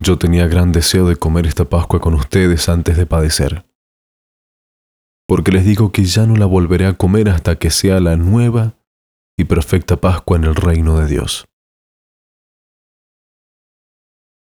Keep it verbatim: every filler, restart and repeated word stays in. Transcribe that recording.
Yo tenía gran deseo de comer esta Pascua con ustedes antes de padecer, porque les digo que ya no la volveré a comer hasta que sea la nueva y perfecta Pascua en el reino de Dios.